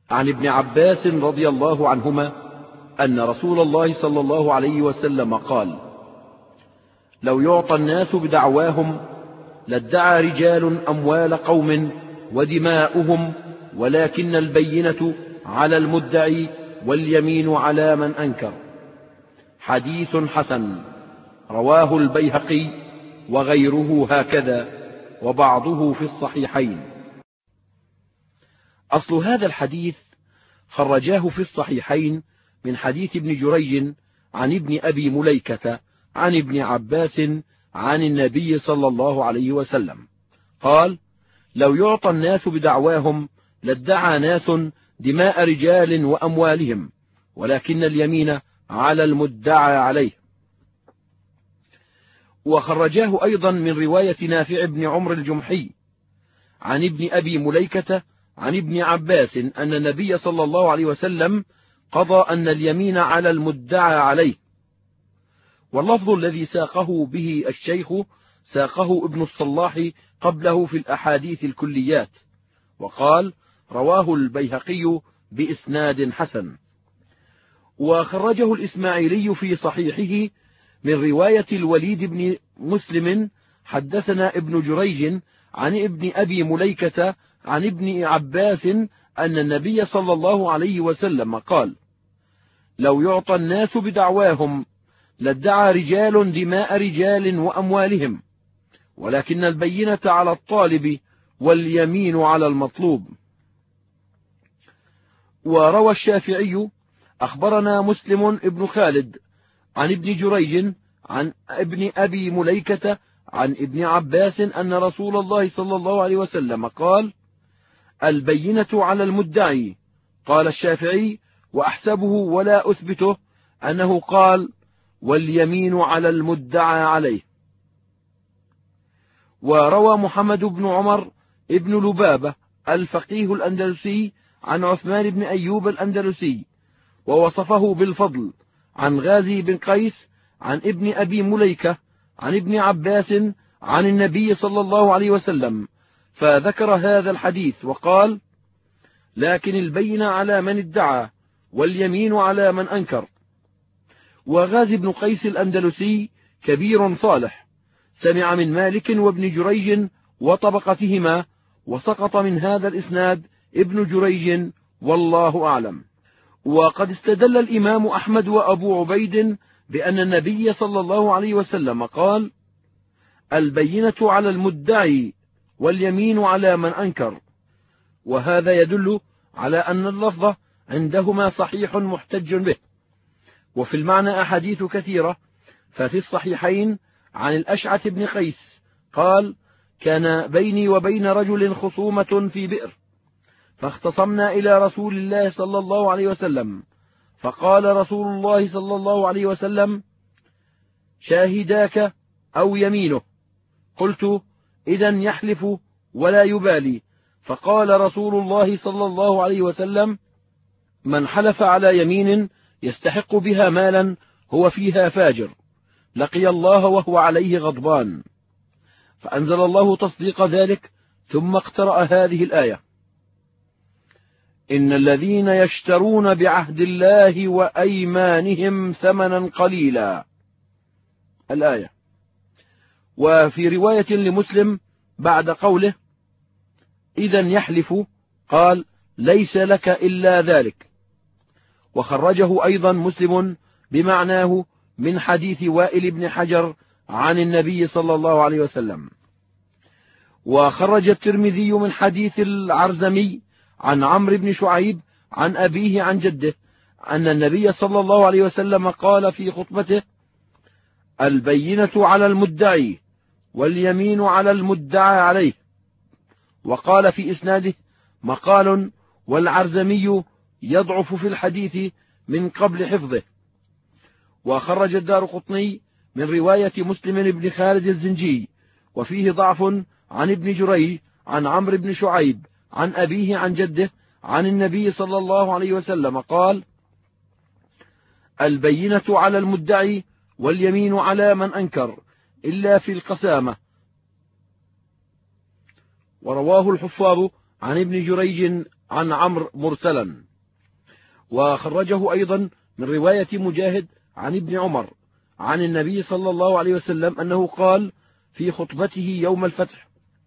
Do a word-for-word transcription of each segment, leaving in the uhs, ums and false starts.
عن ابن عباس رضي الله عنهما أن رسول الله صلى الله عليه وسلم قال: لو يعطى الناس بدعواهم لادعى رجال أموال قوم ودماؤهم، ولكن البينة على المدعي واليمين على من أنكر. حديث حسن، رواه البيهقي وغيره هكذا، وبعضه في الصحيحين. أصل هذا الحديث خرجاه في الصحيحين من حديث ابن جريج عن ابن أبي مليكة عن ابن عباس عن النبي صلى الله عليه وسلم قال: لو يعطى الناس بدعواهم لادعى ناس دماء رجال وأموالهم، ولكن اليمين على المدعى عليه. وخرجاه أيضا من رواية نافع بن عمرو الجمحي عن ابن أبي مليكة عن ابن عباس أن النبي صلى الله عليه وسلم قضى أن اليمين على المدعى عليه. واللفظ الذي ساقه به الشيخ ساقه ابن الصلاح قبله في الأحاديث الكليات، وقال: رواه البيهقي بإسناد حسن. وخرجه الإسماعيلي في صحيحه من رواية الوليد بن مسلم حدثنا ابن جريج عن ابن أبي مليكة عن ابن عباس أن النبي صلى الله عليه وسلم قال: لو يعطى الناس بدعواهم لادعى رجال دماء رجال وأموالهم، ولكن البينة على الطالب واليمين على المطلوب. وروى الشافعي: أخبرنا مسلم ابن خالد عن ابن جريج عن ابن أبي مليكة عن ابن عباس أن رسول الله صلى الله عليه وسلم قال: البينة على المدعي. قال الشافعي: وأحسبه ولا أثبته أنه قال: واليمين على المدعى عليه. وروى محمد بن عمر ابن لبابة الفقيه الأندلسي عن عثمان بن أيوب الأندلسي ووصفه بالفضل عن غازي بن قيس عن ابن أبي مليكة عن ابن عباس عن النبي صلى الله عليه وسلم، فذكر هذا الحديث وقال: لكن البين على من ادعى واليمين على من أنكر. وغازي بن قيس الأندلسي كبير صالح، سمع من مالك وابن جريج وطبقتهما، وسقط من هذا الإسناد ابن جريج، والله أعلم. وقد استدل الإمام أحمد وأبو عبيد بأن النبي صلى الله عليه وسلم قال: البينة على المدعي واليمين على من أنكر، وهذا يدل على أن اللفظ عندهما صحيح محتج به. وفي المعنى أحاديث كثيرة، ففي الصحيحين عن الأشعث بن قيس قال: كان بيني وبين رجل خصومة في بئر، فاختصمنا إلى رسول الله صلى الله عليه وسلم، فقال رسول الله صلى الله عليه وسلم: شاهداك أو يمينه؟ قلت: إذن يحلف ولا يبالي. فقال رسول الله صلى الله عليه وسلم: من حلف على يمين يستحق بها مالا هو فيها فاجر، لقي الله وهو عليه غضبان. فأنزل الله تصديق ذلك، ثم اقترأ هذه الآية: إن الذين يشترون بعهد الله وأيمانهم ثمنا قليلا، الآية. وفي رواية لمسلم بعد قوله: إذن يحلف، قال: ليس لك إلا ذلك. وخرجه أيضا مسلم بمعناه من حديث وائل بن حجر عن النبي صلى الله عليه وسلم. وخرج الترمذي من حديث العرزمي عن عمرو بن شعيب عن أبيه عن جده أن النبي صلى الله عليه وسلم قال في خطبته: البينة على المدعي واليمين على المدعى عليه. وقال في إسناده مقال، والعرزمي يضعف في الحديث من قبل حفظه. وخرج الدارقطني من رواية مسلم بن خالد الزنجي وفيه ضعف عن ابن جريج عن عمرو بن شعيب عن أبيه عن جده عن النبي صلى الله عليه وسلم قال: البينة على المدعي واليمين على من أنكر إلا في القسامة. ورواه الحفاظ عن ابن جريج عن عمرو مرسلا. وخرجه أيضا من رواية مجاهد عن ابن عمر عن النبي صلى الله عليه وسلم أنه قال في خطبته يوم الفتح: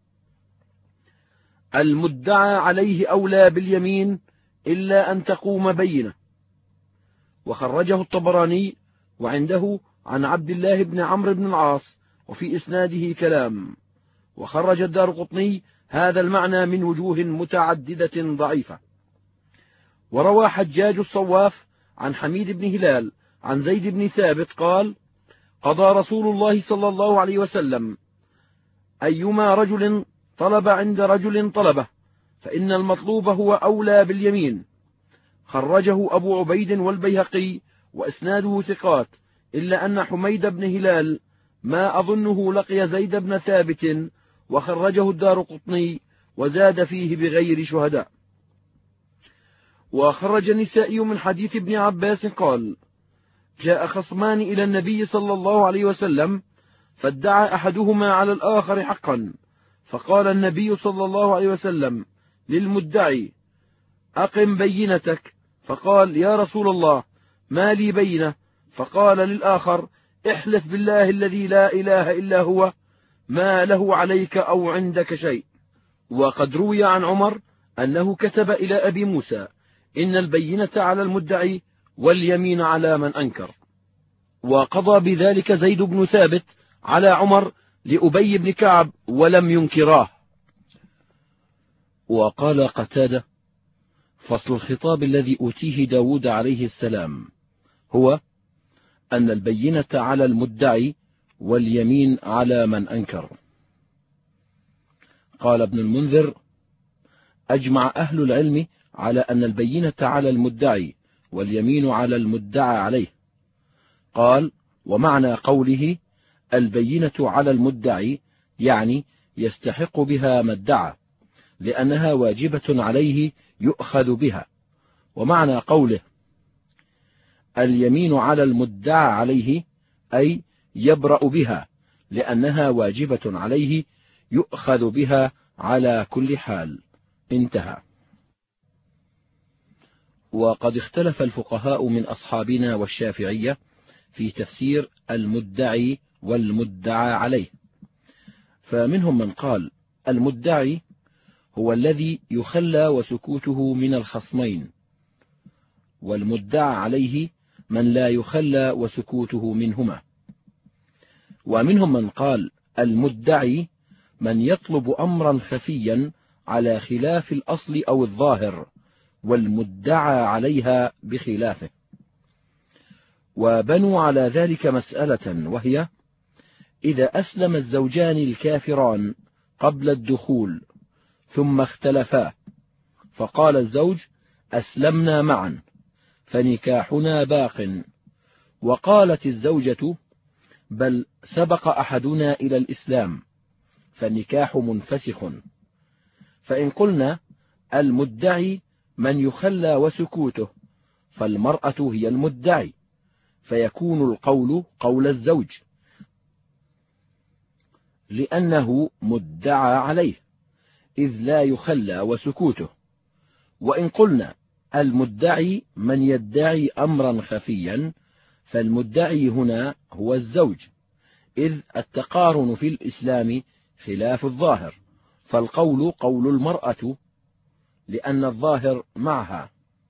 المدعى عليه أولى باليمين إلا أن تقوم بينة. وخرجه الطبراني وعنده عن عبد الله بن عمرو بن العاص وفي إسناده كلام. وخرج الدارقطني هذا المعنى من وجوه متعددة ضعيفة. وروى حجاج الصواف عن حميد بن هلال عن زيد بن ثابت قال: قضى رسول الله صلى الله عليه وسلم: أيما رجل طلب عند رجل طلبه فإن المطلوب هو أولى باليمين. خرجه أبو عبيد والبيهقي وإسناده ثقات، إلا أن حميد بن هلال ما أظنه لقي زيد بن ثابت، وخرجه الدارقطني وزاد فيه بغير شهداء. وخرج النسائي من حديث ابن عباس قال: جاء خصمان إلى النبي صلى الله عليه وسلم فادعى أحدهما على الآخر حقا، فقال النبي صلى الله عليه وسلم للمدعي: أقم بينتك. فقال: يا رسول الله ما لي بينة. فقال للآخر: احلف بالله الذي لا إله إلا هو ما له عليك أو عندك شيء. وقد روي عن عمر أنه كتب إلى أبي موسى: إن البينة على المدعي واليمين على من أنكر. وقضى بذلك زيد بن ثابت على عمر لأبي بن كعب ولم ينكراه. وقال قتادة: فصل الخطاب الذي أوتيه داود عليه السلام هو أن البينة على المدعي واليمين على من أنكر. قال ابن المنذر: أجمع أهل العلم على أن البينة على المدعي واليمين على المدعى عليه. قال: ومعنى قوله البينة على المدعي يعني يستحق بها ما ادعى، لأنها واجبة عليه يؤخذ بها. ومعنى قوله اليمين على المدعى عليه أي يبرأ بها، لأنها واجبة عليه يؤخذ بها على كل حال. انتهى. وقد اختلف الفقهاء من أصحابنا والشافعية في تفسير المدعي والمدعى عليه، فمنهم من قال المدعي هو الذي يخلى وسكوته من الخصمين، والمدعى عليه من لا يخلى وسكوته منهما. ومنهم من قال المدعي من يطلب أمرا خفيا على خلاف الأصل أو الظاهر، والمدعى عليها بخلافه. وبنوا على ذلك مسألة، وهي إذا أسلم الزوجان الكافران قبل الدخول ثم اختلفا فقال الزوج: أسلمنا معا فنكاحنا باق، وقالت الزوجة: بل سبق أحدنا إلى الإسلام فالنكاح منفسخ. فإن قلنا المدعي من يخلى وسكوته فالمرأة هي المدعي، فيكون القول قول الزوج لأنه مدعى عليه إذ لا يخلى وسكوته. وإن قلنا المدعي من يدعي أمرا خفيا فالمدعي هنا هو الزوج، إذ التقارن في الإسلام خلاف الظاهر، فالقول قول المرأة لأن الظاهر معها.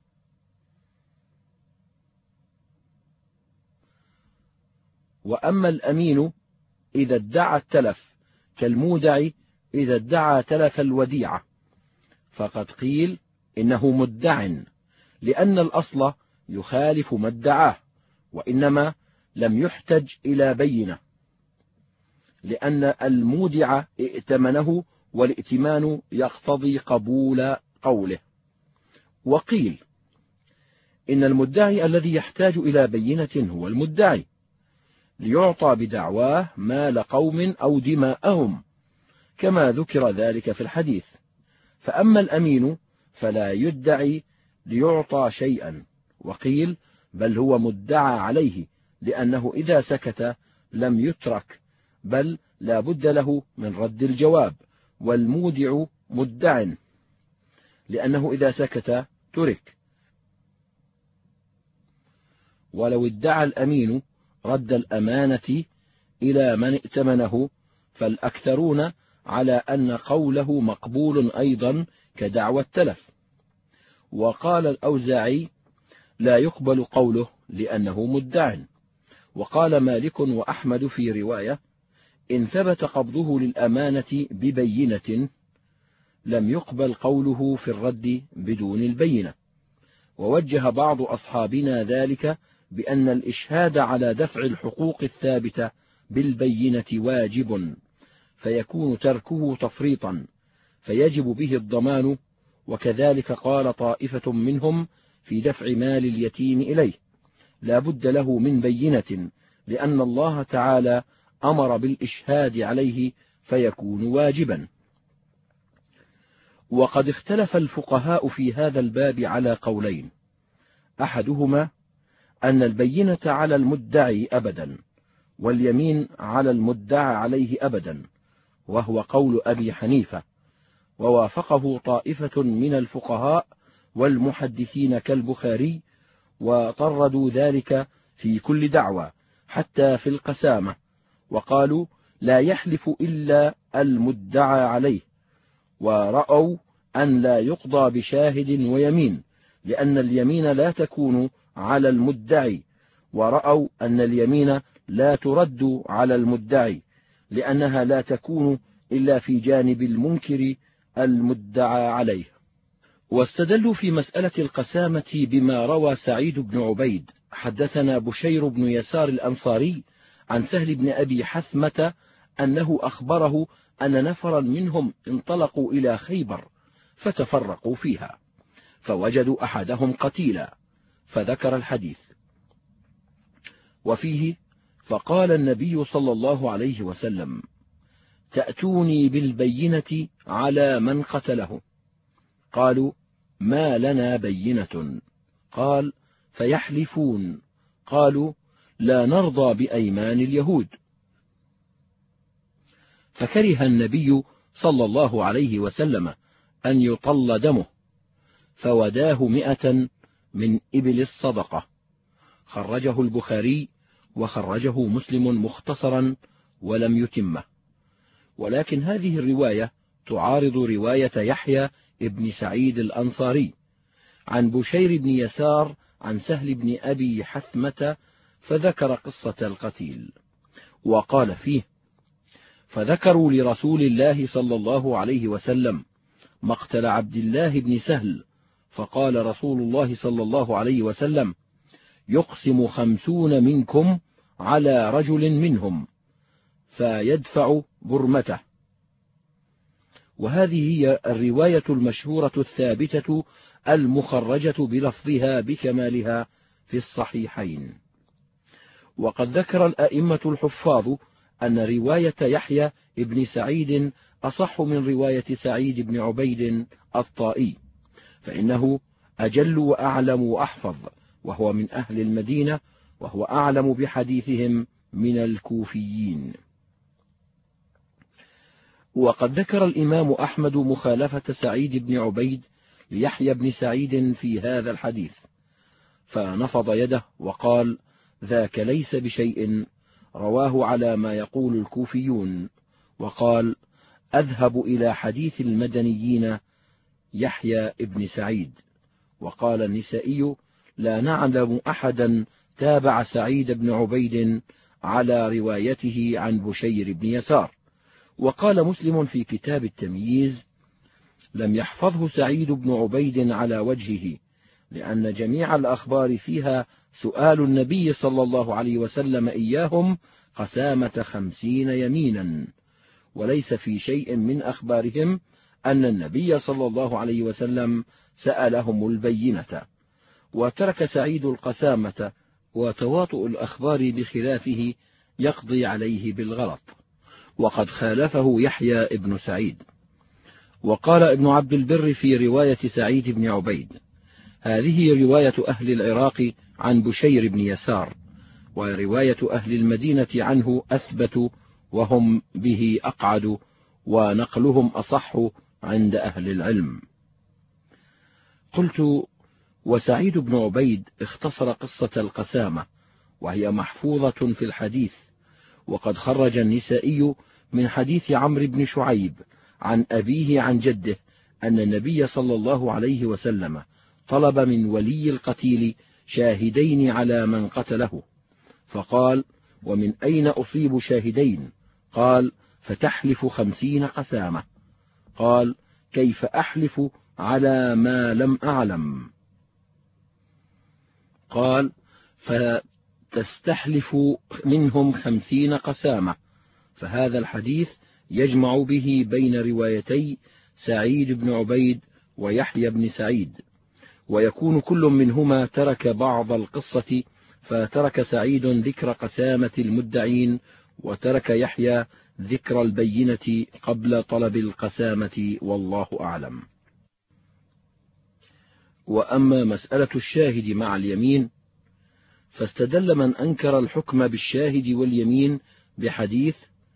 وأما الأمين إذا ادعى التلف كالمودع إذا ادعى تلف الوديعة، فقد قيل إنه مدع لأن الأصل يخالف ما ادعاه، وإنما لم يحتج إلى بينة، لأن المودع ائتمنه والائتمان يقتضي قبول قوله. وقيل إن المدعي الذي يحتاج إلى بينة هو المدعي ليعطى بدعواه مال قوم أو دماءهم، كما ذكر ذلك في الحديث. فأما الأمين فلا يدعي ليعطى شيئا. وقيل بل هو مدعى عليه، لأنه إذا سكت لم يترك، بل لا بد له من رد الجواب. والمودع مدع لأنه إذا سكت ترك. ولو ادعى الأمين رد الأمانة إلى من ائتمنه فالأكثرون على أن قوله مقبول أيضا كدعوى التلف. وقال الأوزاعي لا يقبل قوله لأنه مدع. وقال مالك وأحمد في رواية إن ثبت قبضه للأمانة ببينة لم يقبل قوله في الرد بدون البينة. ووجه بعض أصحابنا ذلك بأن الإشهاد على دفع الحقوق الثابتة بالبينة واجب، فيكون تركه تفريطا فيجب به الضمان. وكذلك قال طائفة منهم في دفع مال اليتيم إليه لا بد له من بينة، لأن الله تعالى أمر بالإشهاد عليه فيكون واجبا. وقد اختلف الفقهاء في هذا الباب على قولين، أحدهما أن البينة على المدعي أبدا واليمين على المدعى عليه أبدا، وهو قول أبي حنيفة، ووافقه طائفة من الفقهاء والمحدثين كالبخاري، وطردوا ذلك في كل دعوى حتى في القسامة، وقالوا لا يحلف إلا المدعى عليه، ورأوا أن لا يقضى بشاهد ويمين لأن اليمين لا تكون على المدعي، ورأوا أن اليمين لا ترد على المدعي لأنها لا تكون إلا في جانب المنكر المدعى عليه. واستدلوا في مسألة القسامة بما روى سعيد بن عبيد حدثنا بشير بن يسار الأنصاري عن سهل بن أبي حثمة أنه أخبره أن نفرا منهم انطلقوا إلى خيبر فتفرقوا فيها فوجدوا أحدهم قتيلا، فذكر الحديث. وفيه فقال النبي صلى الله عليه وسلم تأتوني بالبينة على من قتله، قالوا ما لنا بينة، قال فيحلفون، قالوا لا نرضى بأيمان اليهود. فكره النبي صلى الله عليه وسلم أن يطل دمه فوداه مئة من إبل الصدقة. خرجه البخاري وخرجه مسلم مختصرا ولم يتمه. ولكن هذه الرواية تعارض رواية يحيى ابن سعيد الأنصاري عن بشير بن يسار عن سهل بن أبي حثمة، فذكر قصة القتيل وقال فيه فذكروا لرسول الله صلى الله عليه وسلم مقتل عبد الله بن سهل، فقال رسول الله صلى الله عليه وسلم يقسم خمسون منكم على رجل منهم فيدفع برمته. وهذه هي الرواية المشهورة الثابتة المخرجة بلفظها بكمالها في الصحيحين. وقد ذكر الأئمة الحفاظ أن رواية يحيى ابن سعيد أصح من رواية سعيد بن عبيد الطائي، فإنه أجل وأعلم وأحفظ، وهو من أهل المدينة، وهو أعلم بحديثهم من الكوفيين. وقد ذكر الإمام أحمد مخالفة سعيد بن عبيد ليحيى بن سعيد في هذا الحديث، فنفض يده وقال ذاك ليس بشيء، رواه على ما يقول الكوفيون، وقال أذهب إلى حديث المدنيين يحيى بن سعيد. وقال النسائي لا نعلم أحدا تابع سعيد بن عبيد على روايته عن بشير بن يسار. وقال مسلم في كتاب التمييز لم يحفظه سعيد بن عبيد على وجهه، لأن جميع الأخبار فيها سؤال النبي صلى الله عليه وسلم إياهم قسامة خمسين يمينا، وليس في شيء من أخبارهم أن النبي صلى الله عليه وسلم سألهم البينة. وترك سعيد القسامة، وتواطؤ الأخبار بخلافه يقضي عليه بالغلط، وقد خالفه يحيى ابن سعيد. وقال ابن عبد البر في رواية سعيد بن عبيد هذه رواية أهل العراق عن بشير بن يسار، ورواية أهل المدينة عنه أثبت وهم به أقعد، ونقلهم أصح عند أهل العلم. قلت: وسعيد بن عبيد اختصر قصة القسامة وهي محفوظة في الحديث، وقد خرج النسائي من حديث عمرو بن شعيب عن أبيه عن جده أن النبي صلى الله عليه وسلم طلب من ولي القتيل شاهدين على من قتله، فقال: ومن أين أصيب شاهدين؟ قال: فتحلف خمسين قسامة. قال: كيف أحلف على ما لم أعلم؟ قال: فتستحلف منهم خمسين قسامة. فهذا الحديث يجمع به بين روايتي سعيد بن عبيد ويحيى بن سعيد، ويكون كل منهما ترك بعض القصة، فترك سعيد ذكر قسامة المدعين، وترك يحيى ذكر البينة قبل طلب القسامة، والله أعلم. وأما مسألة الشاهد مع اليمين، فاستدل من أنكر الحكم بالشاهد واليمين بحديث: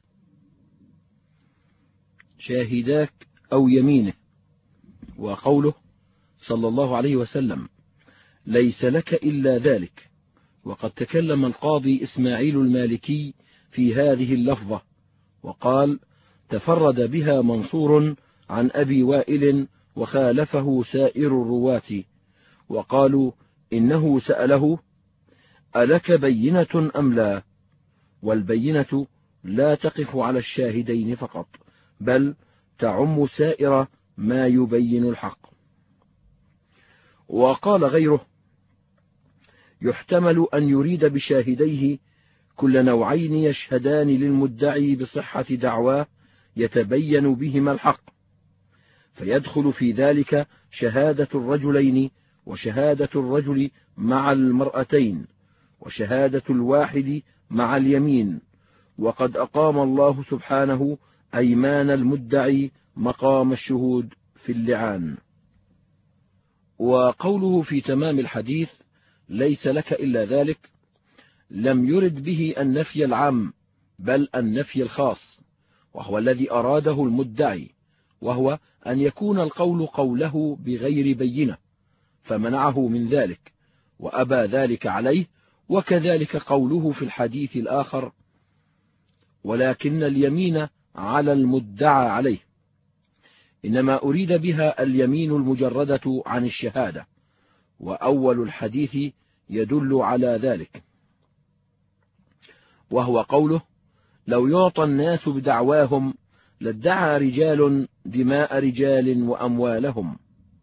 شاهداك أو يمينه، وقوله صلى الله عليه وسلم: ليس لك إلا ذلك. وقد تكلم القاضي إسماعيل المالكي في هذه اللفظة وقال: تفرد بها منصور عن أبي وائل وخالفه سائر الرواة، وقالوا إنه سأله: ألك بينة أم لا؟ والبينة لا تقف على الشاهدين فقط، بل تعم سائر ما يبين الحق. وقال غيره: يحتمل أن يريد بشاهديه كل نوعين يشهدان للمدعي بصحة دعواه يتبين بهما الحق، فيدخل في ذلك شهادة الرجلين، وشهادة الرجل مع المرأتين، وشهادة الواحد مع اليمين. وقد أقام الله سبحانه أيمان المدعي مقام الشهود في اللعان. وقوله في تمام الحديث: ليس لك إلا ذلك، لم يرد به النفي العام، بل النفي الخاص، وهو الذي أراده المدعي، وهو أن يكون القول قوله بغير بينة، فمنعه من ذلك وأبى ذلك عليه. وكذلك قوله في الحديث الآخر: ولكن اليمين على المدعى عليه، إنما أريد بها اليمين المجردة عن الشهادة، وأول الحديث يدل على ذلك، وهو قوله: لو يعطى الناس بدعواهم لادعى رجال دماء رجال وأموالهم.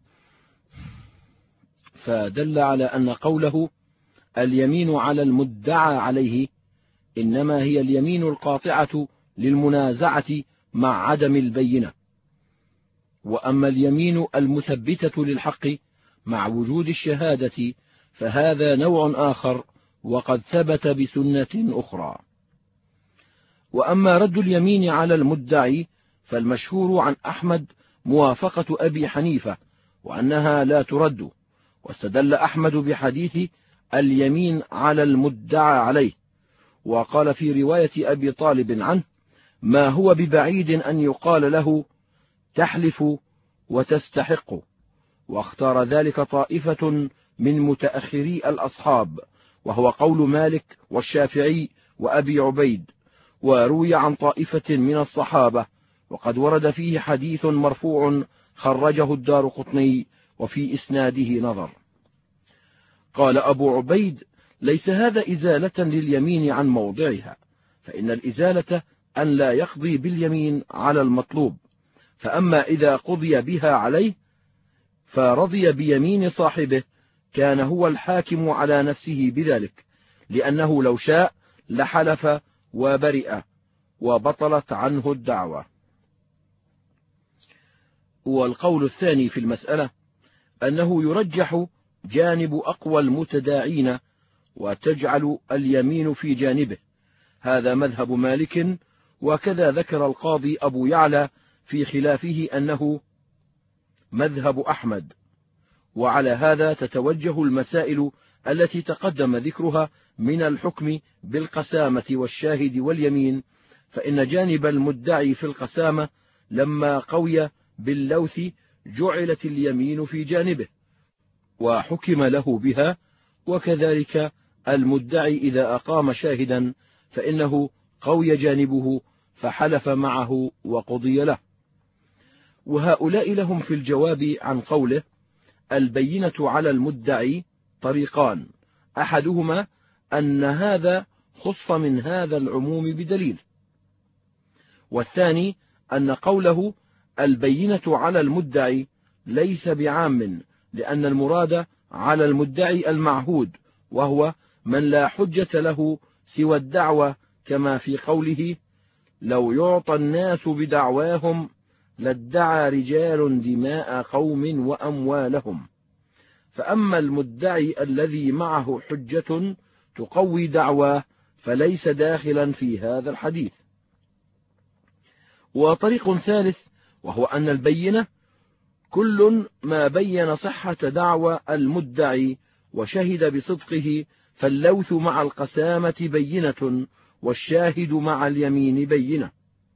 فدل على أن قوله اليمين على المدعى عليه إنما هي اليمين القاطعة للمنازعة مع عدم البينة. وأما اليمين المثبتة للحق مع وجود الشهادة فهذا نوع آخر، وقد ثبت بسنة أخرى. وأما رد اليمين على المدعي فالمشهور عن أحمد موافقة أبي حنيفة، وأنها لا ترد. واستدل أحمد بحديث اليمين على المدعى عليه، وقال في رواية أبي طالب عنه: ما هو ببعيد أن يقال له تحلف وتستحق. واختار ذلك طائفة من متأخري الأصحاب، وهو قول مالك والشافعي وأبي عبيد. وروي عن طائفة من الصحابة، وقد ورد فيه حديث مرفوع خرجه الدارقطني وفي إسناده نظر. قال أبو عبيد: ليس هذا إزالة لليمين عن موضعها، فإن الإزالة أن لا يقضي باليمين على المطلوب، فأما إذا قضي بها عليه فرضي بيمين صاحبه كان هو الحاكم على نفسه بذلك، لأنه لو شاء لحلف وبرئ وبطلت عنه الدعوة. والقول الثاني في المسألة أنه يرجح جانب أقوى المتداعين وتجعل اليمين في جانبه، هذا مذهب مالك، وكذا ذكر القاضي أبو يعلى في خلافه أنه مذهب أحمد. وعلى هذا تتوجه المسائل التي تقدم ذكرها من الحكم بالقسامة والشاهد واليمين، فإن جانب المدعي في القسامة لما قوي باللوث جعلت اليمين في جانبه، وحكم له بها، وكذلك المدعي إذا أقام شاهدا فإنه قوي جانبه فحلف معه وقضي له. وهؤلاء لهم في الجواب عن قوله البينة على المدعي طريقان، أحدهما أن هذا خص من هذا العموم بدليل، والثاني أن قوله البينة على المدعي ليس بعام، لأن المراد على المدعي المعهود، وهو من لا حجة له سوى الدعوة، كما في قوله لو يعطى الناس بدعواهم لادعى رجال دماء قوم وأموالهم. فأما المدعي الذي معه حجة تقوي دعواه فليس داخلا في هذا الحديث. وطريق ثالث وهو أن البينة كل ما بين صحة دعوى المدعي وشهد بصدقه، فاللوث مع القسامة بينة، والشاهد مع اليمين بينة.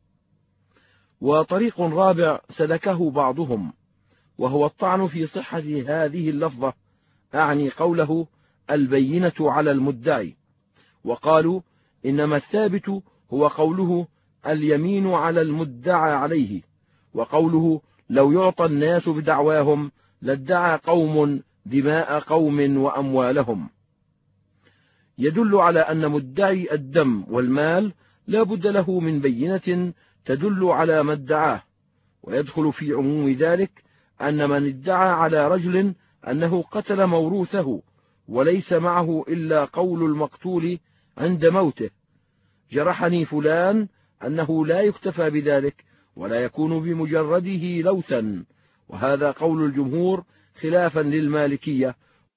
وطريق رابع سلكه بعضهم وهو الطعن في صحة هذه اللفظة، أعني قوله البينة على المدعي، وقالوا إنما الثابت هو قوله اليمين على المدعى عليه، وقوله لو يعطى الناس بدعواهم لادعى قوم دماء قوم وأموالهم، يدل على أن مدعي الدم والمال لا بد له من بينة تدل على ما ادعاه. ويدخل في عموم ذلك أن من ادعى على رجل أنه قتل موروثه وليس معه إلا قول المقتول عند موته جرحني فلان، أنه لا يكتفى بذلك ولا يكون بمجرده لوثا، وهذا قول الجمهور خلافا للمالكية،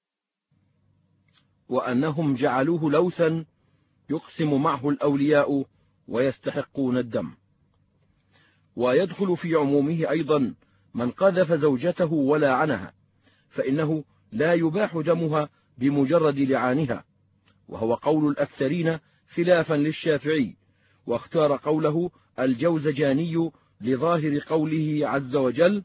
وأنهم جعلوه لوثا يقسم معه الأولياء ويستحقون الدم. ويدخل في عمومه أيضا من قذف زوجته ولعنها، فإنه لا يباح دمها بمجرد لعانها، وهو قول الأكثرين خلافا للشافعي، واختار قوله الجوزجاني لظاهر قوله عز وجل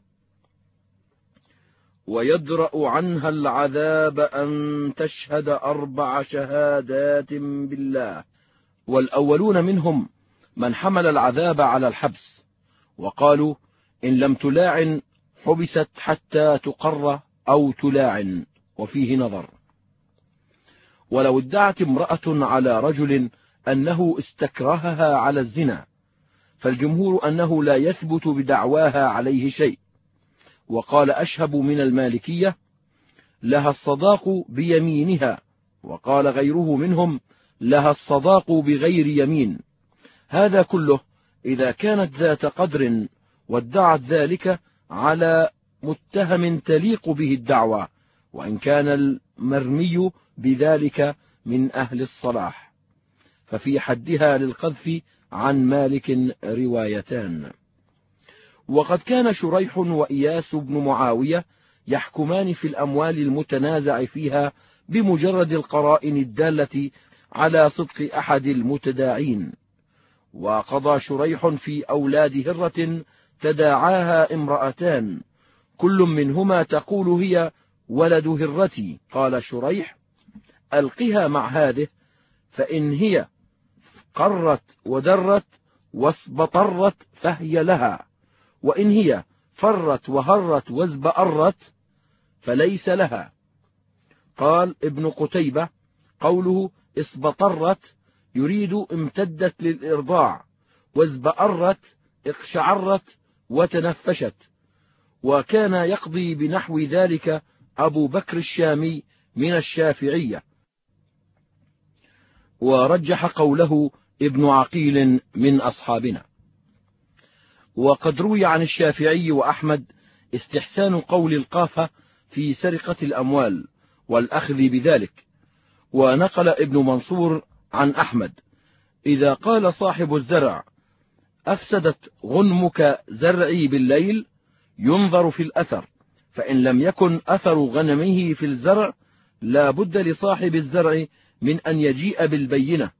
ويدرأ عنها العذاب أن تشهد أربع شهادات بالله. والأولون منهم من حمل العذاب على الحبس، وقالوا إن لم تلاعن حبست حتى تقر أو تلاعن، وفيه نظر. ولو ادعت امرأة على رجل أنه استكرهها على الزنا، فالجمهور أنه لا يثبت بدعواها عليه شيء. وقال أشهب من المالكية لها الصداق بيمينها، وقال غيره منهم لها الصداق بغير يمين. هذا كله إذا كانت ذات قدر وادعت ذلك على متهم تليق به الدعوى، وإن كان المرمي بذلك من أهل الصلاح، ففي حدها للقذف عن مالك روايتان. وقد كان شريح وإياس بن معاوية يحكمان في الأموال المتنازع فيها بمجرد القرائن الدالة على صدق أحد المتداعين. وقضى شريح في أولاد هرة تداعاها امرأتان كل منهما تقول هي ولد هرتي، قال شريح ألقها مع هذه، فإن هي قرت ودرت واسبطرت فهي لها، وإن هي فرت وهرت وازبأرت فليس لها. قال ابن قتيبة قوله اسبطرت يريد امتدت للإرضاع، وازبأرت اقشعرت وتنفشت. وكان يقضي بنحو ذلك أبو بكر الشامي من الشافعية، ورجح قوله ابن عقيل من أصحابنا. وقد روي عن الشافعي وأحمد استحسان قول القافة في سرقة الأموال والأخذ بذلك. ونقل ابن منصور عن أحمد إذا قال صاحب الزرع أفسدت غنمك زرعي بالليل ينظر في الأثر، فإن لم يكن أثر غنمه في الزرع لا بد لصاحب الزرع من أن يجيء بالبينة.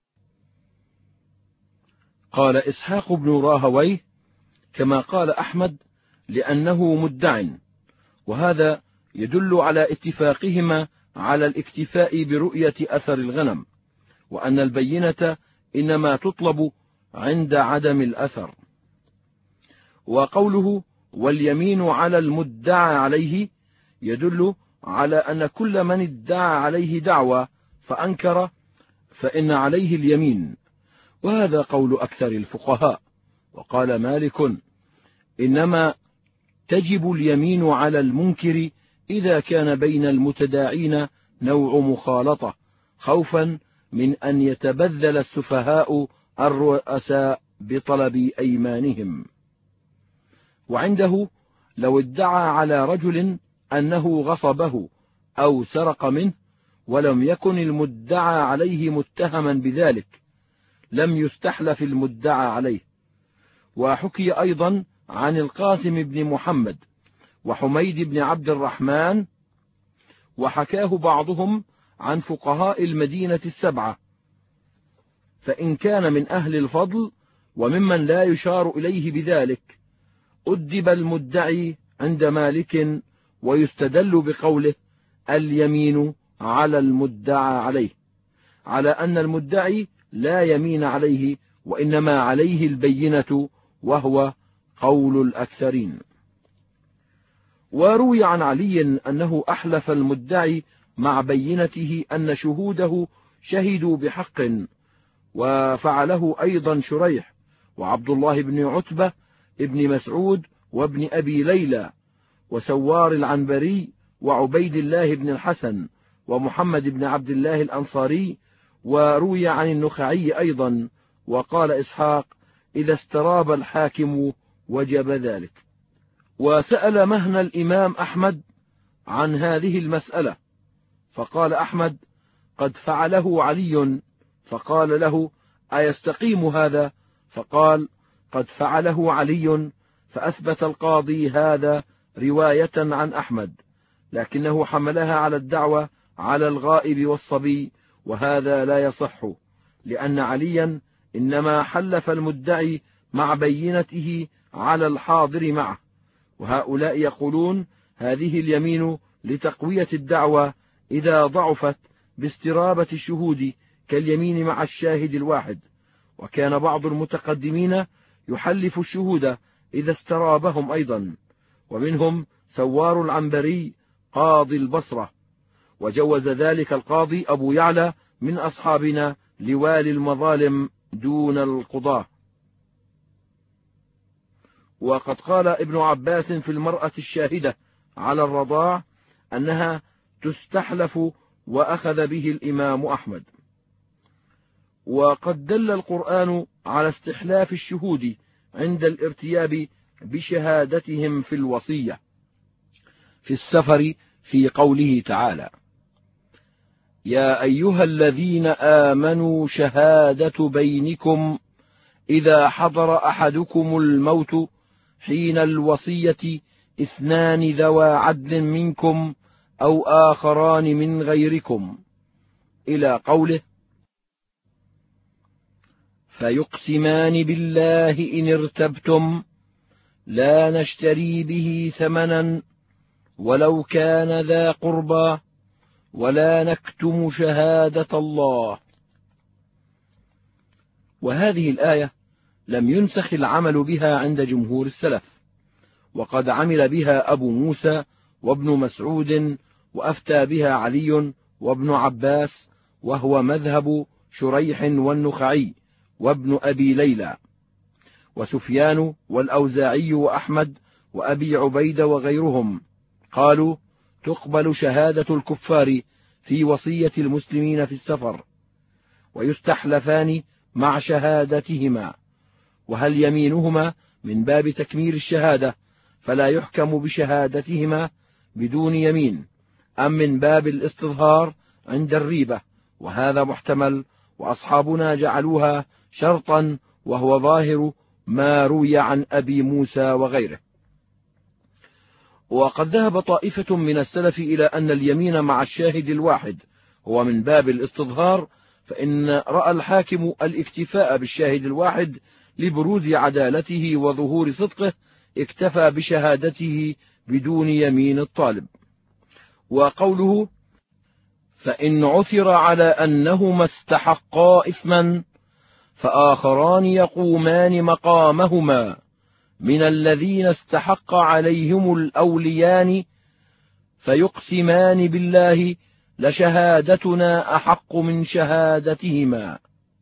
قال إسحاق بن راهويه كما قال أحمد لأنه مدع، وهذا يدل على اتفاقهما على الاكتفاء برؤية أثر الغنم، وأن البينة إنما تطلب عند عدم الأثر. وقوله واليمين على المدعى عليه يدل على أن كل من ادعى عليه دعوى فأنكر فإن عليه اليمين، وهذا قول أكثر الفقهاء. وقال مالك إنما تجب اليمين على المنكر إذا كان بين المتداعين نوع مخالطة، خوفا من أن يتبذل السفهاء الرؤساء بطلب أيمانهم. وعنده لو ادعى على رجل أنه غصبه أو سرق منه ولم يكن المدعى عليه متهما بذلك لم يستحلف المدعى عليه. وحكي أيضا عن القاسم بن محمد وحميد بن عبد الرحمن، وحكاه بعضهم عن فقهاء المدينة السبعة، فإن كان من أهل الفضل وممن لا يشار إليه بذلك أدب المدعي عند مالك، ويستدل بقوله اليمين على المدعى عليه على أن المدعي لا يمين عليه، وإنما عليه البينة، وهو قول الأكثرين. وروي عن علي أنه أحلف المدعي مع بينته أن شهوده شهدوا بحق، وفعله أيضا شريح وعبد الله بن عتبة ابن مسعود وابن أبي ليلى وسوار العنبري وعبيد الله بن الحسن ومحمد بن عبد الله الأنصاري. وروي عن النخعي أيضا، وقال إسحاق إذا استراب الحاكم وجب ذلك. وسأل مهن الإمام أحمد عن هذه المسألة، فقال أحمد قد فعله علي، فقال له أيستقيم هذا؟ فقال قد فعله علي، فأثبت القاضي هذا رواية عن أحمد، لكنه حملها على الدعوة على الغائب والصبي، وهذا لا يصح، لأن عليا إنما حلف المدعي مع بينته على الحاضر معه. وهؤلاء يقولون هذه اليمين لتقوية الدعوة إذا ضعفت باسترابة الشهود كاليمين مع الشاهد الواحد. وكان بعض المتقدمين يحلف الشهود إذا استرابهم أيضا، ومنهم سوار العنبري قاضي البصرة، وجوز ذلك القاضي أبو يعلى من أصحابنا لوالي المظالم دون القضاة. وقد قال ابن عباس في المرأة الشاهدة على الرضاع أنها تستحلف، وأخذ به الإمام أحمد. وقد دل القرآن على استحلاف الشهود عند الارتياب بشهادتهم في الوصية في السفر في قوله تعالى يا أيها الذين آمنوا شهادة بينكم إذا حضر أحدكم الموت حين الوصية اثنان ذوى عدل منكم أو آخران من غيركم، إلى قوله فيقسمان بالله إن ارتبتم لا نشتري به ثمنا ولو كان ذا قربى ولا نكتم شهادة الله. وهذه الآية لم ينسخ العمل بها عند جمهور السلف، وقد عمل بها أبو موسى وابن مسعود، وأفتى بها علي وابن عباس، وهو مذهب شريح والنخعي وابن أبي ليلى وسفيان والأوزاعي وأحمد وأبي عبيدة وغيرهم، قالوا تقبل شهادة الكفار في وصية المسلمين في السفر، ويستحلفان مع شهادتهما، وهل يمينهما من باب تكميل الشهادة فلا يحكم بشهادتهما بدون يمين، أم من باب الاستظهار عند الريبة؟ وهذا محتمل، وأصحابنا جعلوها شرطا، وهو ظاهر ما روي عن أبي موسى وغيره. وقد ذهب طائفة من السلف إلى أن اليمين مع الشاهد الواحد هو من باب الاستظهار، فإن رأى الحاكم الاكتفاء بالشاهد الواحد لبروز عدالته وظهور صدقه، اكتفى بشهادته بدون يمين الطالب. وقوله فإن عثر على أنهما استحقا إثما فآخران يقومان مقامهما من الذين استحق عليهم الأوليان فيقسمان بالله لشهادتنا أحق من شهادتهما.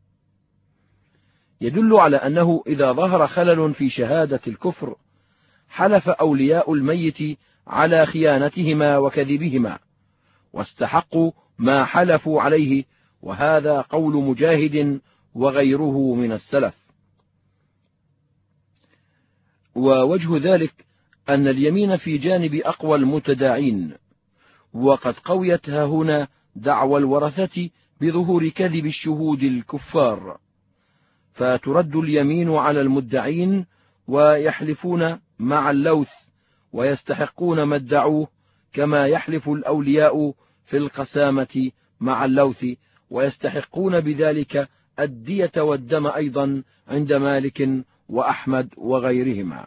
يدل على أنه إذا ظهر خلل في شهادة الكفر حلف أولياء الميت على خيانتهما وكذبهما واستحقوا ما حلفوا عليه، وهذا قول مجاهد وغيره من السلف. ووجه ذلك أن اليمين في جانب أقوى المتداعين، وقد قويت هنا دعوى الورثة بظهور كذب الشهود الكفار، فترد اليمين على المدعين ويحلفون مع اللوث ويستحقون ما ادعوه، كما يحلف الأولياء في القسامة مع اللوث ويستحقون بذلك الدية والدم أيضا عند مالك وأحمد وغيرهما.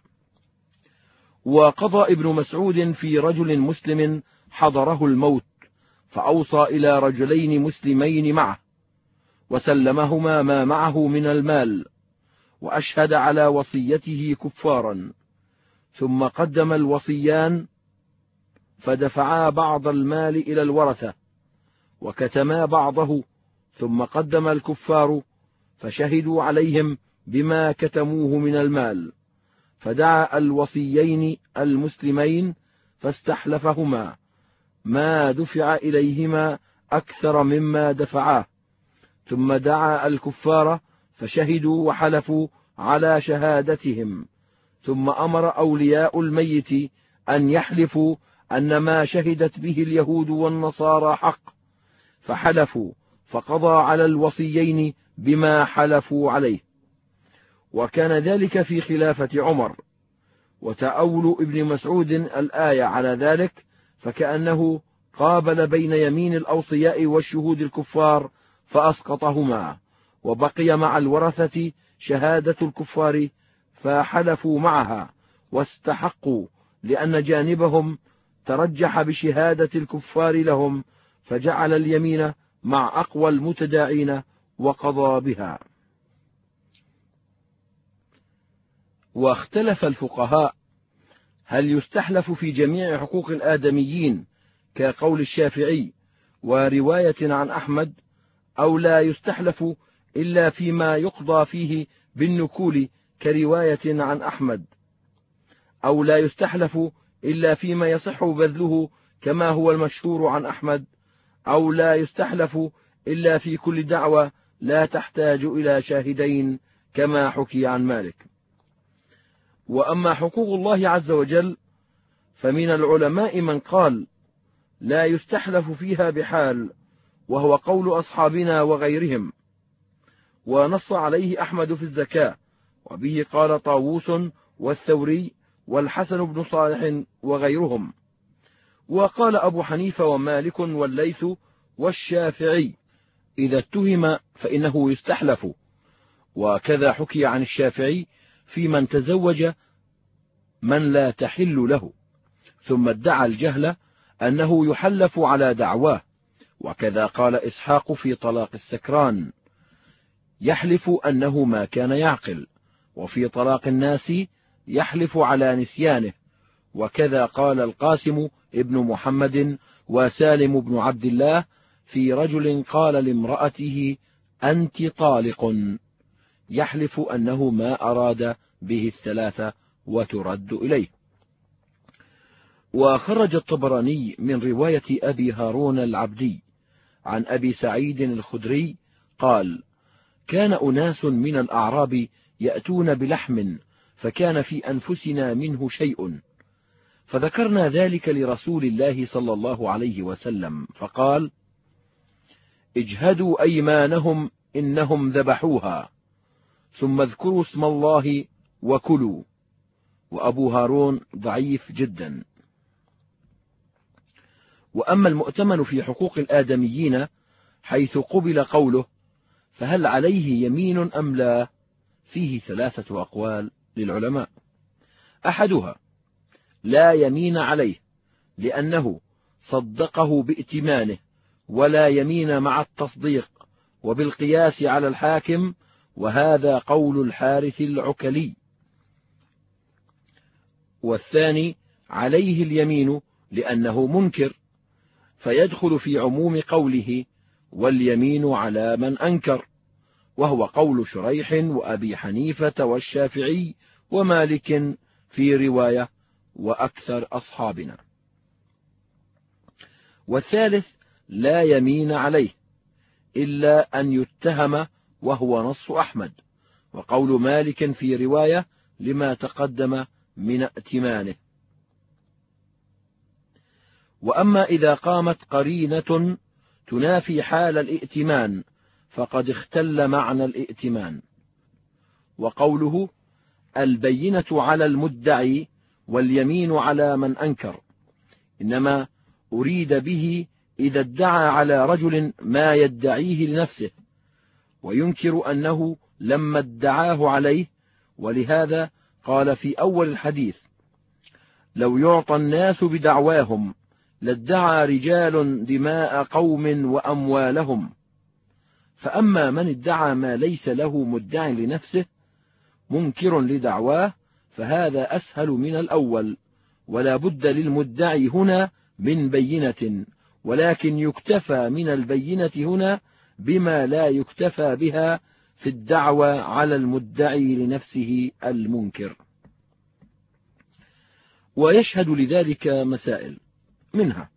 وقضى ابن مسعود في رجل مسلم حضره الموت فأوصى إلى رجلين مسلمين معه وسلمهما ما معه من المال وأشهد على وصيته كفارا، ثم قدم الوصيان فدفعا بعض المال إلى الورثة وكتما بعضه، ثم قدم الكفار فشهدوا عليهم بما كتموه من المال، فدعا الوصيين المسلمين فاستحلفهما ما دفع إليهما أكثر مما دفعاه، ثم دعا الكفار فشهدوا وحلفوا على شهادتهم، ثم أمر أولياء الميت أن يحلفوا أن ما شهدت به اليهود والنصارى حق، فحلفوا فقضى على الوصيين بما حلفوا عليه. وكان ذلك في خلافة عمر. وتأول ابن مسعود الآية على ذلك فكأنه قابل بين يمين الأوصياء والشهود الكفار فأسقطهما، وبقي مع الورثة شهادة الكفار فحلفوا معها واستحقوا، لأن جانبهم ترجح بشهادة الكفار لهم، فجعل اليمين مع أقوى المتداعين وقضى بها. واختلف الفقهاء هل يستحلف في جميع حقوق الآدميين كقول الشافعي ورواية عن أحمد، أو لا يستحلف إلا فيما يقضى فيه بالنكول كرواية عن أحمد، أو لا يستحلف إلا فيما يصح بذله كما هو المشهور عن أحمد، أو لا يستحلف إلا في كل دعوى لا تحتاج إلى شاهدين كما حكي عن مالك. وأما حقوق الله عز وجل فمن العلماء من قال لا يستحلف فيها بحال، وهو قول أصحابنا وغيرهم، ونص عليه أحمد في الزكاة، وبه قال طاووس والثوري والحسن بن صالح وغيرهم. وقال أبو حنيفة ومالك والليث والشافعي إذا اتهم فإنه يستحلف، وكذا حكي عن الشافعي في من تزوج من لا تحل له ثم ادعى الجهل أنه يحلف على دعواه، وكذا قال إسحاق في طلاق السكران يحلف أنه ما كان يعقل، وفي طلاق الناس يحلف على نسيانه، وكذا قال القاسم ابن محمد وسالم بن عبد الله في رجل قال لامرأته أنت طالق، يحلف أنه ما أراد به الثلاثة وترد إليه. وخرج الطبراني من رواية أبي هارون العبدي عن أبي سعيد الخدري قال كان أناس من الأعراب يأتون بلحم فكان في أنفسنا منه شيء، فذكرنا ذلك لرسول الله صلى الله عليه وسلم فقال اجهدوا أيمانهم إنهم ذبحوها ثم اذكروا اسم الله وكلوا. وأبو هارون ضعيف جدا. وأما المؤتمن في حقوق الآدميين حيث قبل قوله فهل عليه يمين أم لا، فيه ثلاثة أقوال للعلماء. أحدها لا يمين عليه، لأنه صدقه بائتمانه ولا يمين مع التصديق، وبالقياس على الحاكم، وهذا قول الحارث العكلي. والثاني عليه اليمين لأنه منكر، فيدخل في عموم قوله واليمين على من أنكر، وهو قول شريح وأبي حنيفة والشافعي ومالك في رواية وأكثر أصحابنا. والثالث لا يمين عليه إلا أن يتهم، وهو نص أحمد، وقول مالك في رواية لما تقدم من ائتمانه. وأما إذا قامت قرينة تنافي حال الائتمان فقد اختل معنى الائتمان. وقوله البينة على المدعي واليمين على من أنكر، إنما أريد به إذا ادعى على رجل ما يدعيه لنفسه وينكر أنه لما ادعاه عليه، ولهذا قال في أول الحديث لو يعطى الناس بدعواهم لادعى رجال دماء قوم وأموالهم. فأما من ادعى ما ليس له مدع لنفسه منكر لدعواه فهذا أسهل من الأول، ولا بد للمدعي هنا من بينة، ولكن يكتفى من البينة هنا بما لا يكتفى بها في الدعوى على المدعي لنفسه المنكر. ويشهد لذلك مسائل، منها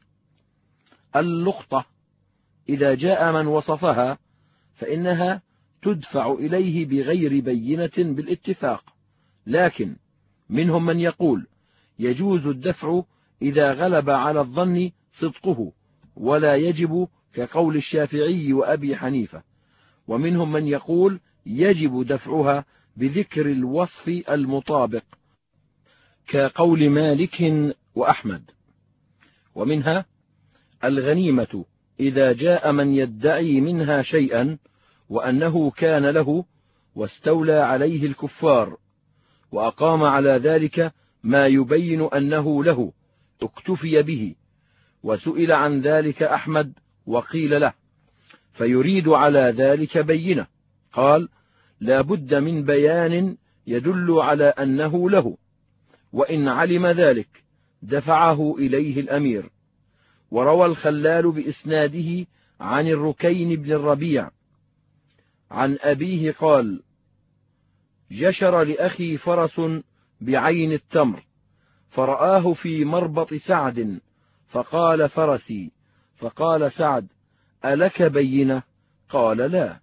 اللقطة إذا جاء من وصفها فإنها تدفع إليه بغير بينة بالاتفاق، لكن منهم من يقول يجوز الدفع إذا غلب على الظن صدقه ولا يجب، كقول الشافعي وأبي حنيفة. ومنهم من يقول يجب دفعها بذكر الوصف المطابق، كقول مالك وأحمد. ومنها الغنيمة إذا جاء من يدعي منها شيئا وأنه كان له واستولى عليه الكفار وأقام على ذلك ما يبين أنه له اكتفي به، وسئل عن ذلك أحمد وقيل له، فيريد على ذلك بينة، قال لا بد من بيان يدل على أنه له، وإن علم ذلك دفعه إليه الأمير. وروى الخلال بإسناده عن الركين بن الربيع عن أبيه قال جشر لأخي فرس بعين التمر فرآه في مربط سعد فقال فرسي، فقال سعد ألك بينة؟ قال لا،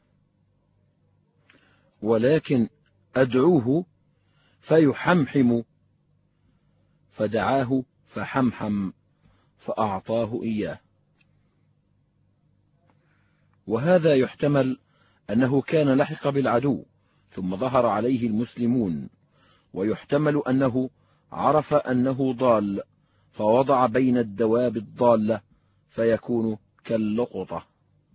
ولكن أدعوه فيحمحم، فدعاه فحمحم فأعطاه إياه. وهذا يحتمل أنه كان لحق بالعدو ثم ظهر عليه المسلمون، ويحتمل أنه عرف أنه ضال فوضع بين الدواب الضالة فيكون كاللقطة.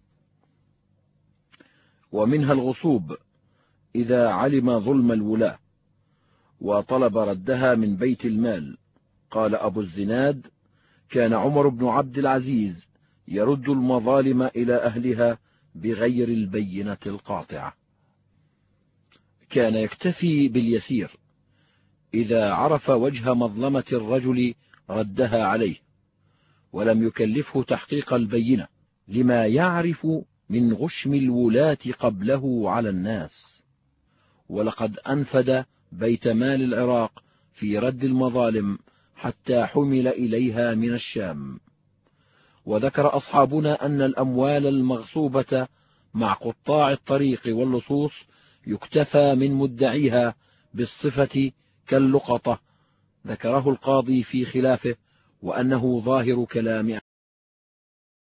ومنها الغصوب إذا علم ظلم الولاة وطلب ردها من بيت المال. قال أبو الزناد كان عمر بن عبد العزيز يرد المظالم إلى أهلها بغير البينة القاطعة، كان يكتفي باليسير، إذا عرف وجه مظلمة الرجل ردها عليه، ولم يكلفه تحقيق البينة لما يعرف من غشم الولاة قبله على الناس. ولقد أنفد بيت مال العراق في رد المظالم حتى حمل إليها من الشام. وذكر أصحابنا أن الأموال المغصوبة مع قطاع الطريق واللصوص يكتفى من مدعيها بالصفة كاللقطة، ذكره القاضي في خلافه، وأنه ظاهر كلام